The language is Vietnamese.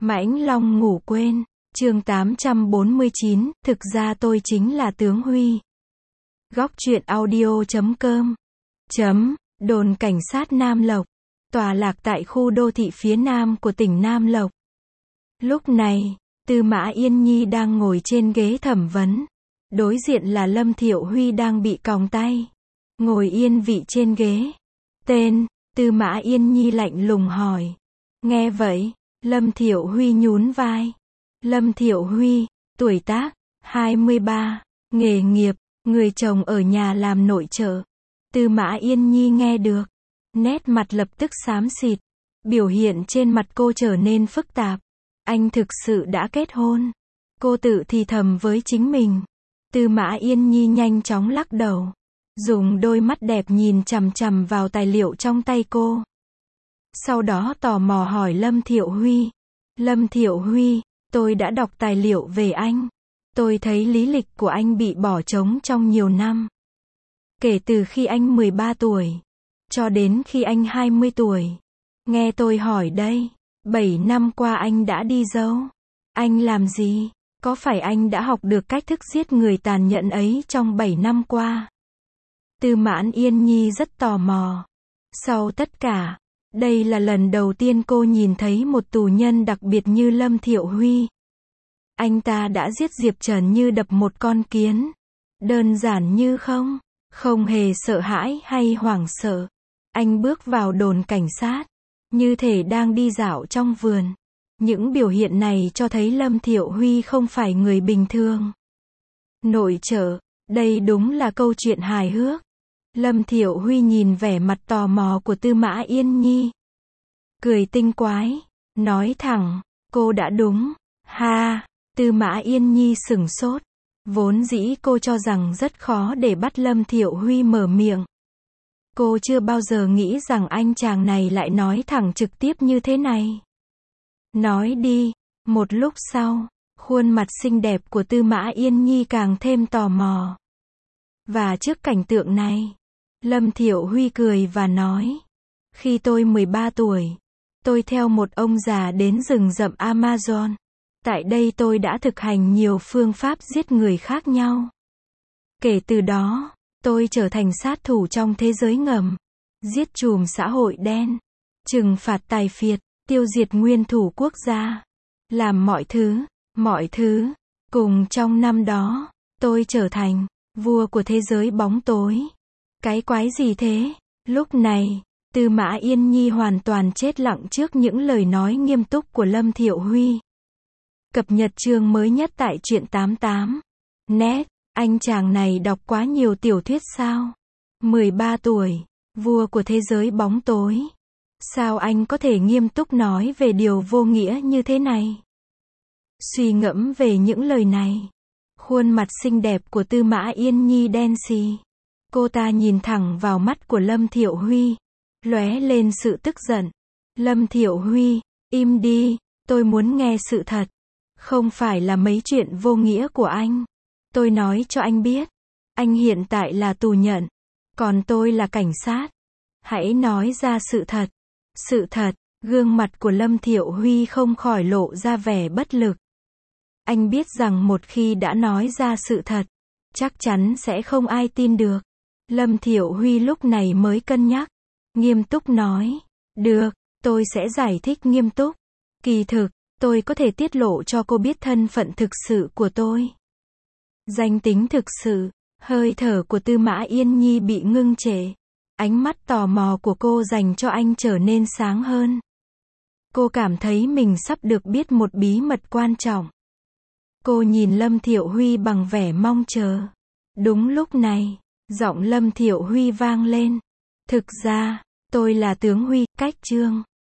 Mãnh Long ngủ quên. Chương 849, thực ra tôi chính là tướng Huy. Góc truyện audio.com. Đồn cảnh sát Nam Lộc, tọa lạc tại khu đô thị phía nam của tỉnh Nam Lộc. Lúc này, Tư Mã Yên Nhi đang ngồi trên ghế thẩm vấn. Đối diện là Lâm Thiệu Huy đang bị còng tay, ngồi yên vị trên ghế. Tên, Tư Mã Yên Nhi lạnh lùng hỏi. Nghe vậy, Lâm Thiệu Huy nhún vai. Lâm Thiệu Huy, tuổi tác, 23, nghề nghiệp, người chồng ở nhà làm nội trợ. Tư Mã Yên Nhi nghe được, nét mặt lập tức xám xịt, biểu hiện trên mặt cô trở nên phức tạp. Anh thực sự đã kết hôn. Cô tự thì thầm với chính mình. Tư Mã Yên Nhi nhanh chóng lắc đầu, dùng đôi mắt đẹp nhìn chằm chằm vào tài liệu trong tay cô. Sau đó tò mò hỏi Lâm Thiệu Huy. Lâm Thiệu Huy, tôi đã đọc tài liệu về anh. Tôi thấy lý lịch của anh bị bỏ trống trong nhiều năm. Kể từ khi anh 13 tuổi, cho đến khi anh 20 tuổi. Nghe tôi hỏi đây, 7 năm qua anh đã đi đâu? Anh làm gì? Có phải anh đã học được cách thức giết người tàn nhẫn ấy trong 7 năm qua? Tư Mã Yên Nhi rất tò mò. Sau tất cả, đây là lần đầu tiên cô nhìn thấy một tù nhân đặc biệt như Lâm Thiệu Huy. Anh ta đã giết Diệp Trần như đập một con kiến. Đơn giản như không hề sợ hãi hay hoảng sợ. Anh bước vào đồn cảnh sát, như thể đang đi dạo trong vườn. Những biểu hiện này cho thấy Lâm Thiệu Huy không phải người bình thường. Nội trợ, đây đúng là câu chuyện hài hước. Lâm Thiệu Huy nhìn vẻ mặt tò mò của Tư Mã Yên Nhi, cười tinh quái, nói thẳng, cô đã đúng. Ha, Tư Mã Yên Nhi sửng sốt. Vốn dĩ cô cho rằng rất khó để bắt Lâm Thiệu Huy mở miệng. Cô chưa bao giờ nghĩ rằng anh chàng này lại nói thẳng trực tiếp như thế này. Nói đi. Một lúc sau, khuôn mặt xinh đẹp của Tư Mã Yên Nhi càng thêm tò mò. Và trước cảnh tượng này, Lâm Thiệu Huy cười và nói. Khi tôi 13 tuổi, tôi theo một ông già đến rừng rậm Amazon. Tại đây tôi đã thực hành nhiều phương pháp giết người khác nhau. Kể từ đó, tôi trở thành sát thủ trong thế giới ngầm. Giết trùm xã hội đen, trừng phạt tài phiệt, tiêu diệt nguyên thủ quốc gia. Làm mọi thứ. Cùng trong năm đó, tôi trở thành vua của thế giới bóng tối. Cái quái gì thế? Lúc này, Tư Mã Yên Nhi hoàn toàn chết lặng trước những lời nói nghiêm túc của Lâm Thiệu Huy. Cập nhật chương mới nhất tại truyện 88. Net, anh chàng này đọc quá nhiều tiểu thuyết sao? 13 tuổi, vua của thế giới bóng tối. Sao anh có thể nghiêm túc nói về điều vô nghĩa như thế này? Suy ngẫm về những lời này, khuôn mặt xinh đẹp của Tư Mã Yên Nhi đen xì. Cô ta nhìn thẳng vào mắt của Lâm Thiệu Huy, lóe lên sự tức giận. Lâm Thiệu Huy, im đi, tôi muốn nghe sự thật. Không phải là mấy chuyện vô nghĩa của anh. Tôi nói cho anh biết, anh hiện tại là tù nhận, còn tôi là cảnh sát. Hãy nói ra sự thật. Sự thật, gương mặt của Lâm Thiệu Huy không khỏi lộ ra vẻ bất lực. Anh biết rằng một khi đã nói ra sự thật, chắc chắn sẽ không ai tin được. Lâm Thiệu Huy lúc này mới cân nhắc, nghiêm túc nói, được, tôi sẽ giải thích nghiêm túc. Kỳ thực, tôi có thể tiết lộ cho cô biết thân phận thực sự của tôi. Danh tính thực sự. Hơi thở của Tư Mã Yên Nhi bị ngưng trệ. Ánh mắt tò mò của cô dành cho anh trở nên sáng hơn. Cô cảm thấy mình sắp được biết một bí mật quan trọng. Cô nhìn Lâm Thiệu Huy bằng vẻ mong chờ. Đúng lúc này, giọng Lâm Thiệu Huy vang lên. Thực ra, tôi là tướng Huy, cách chương.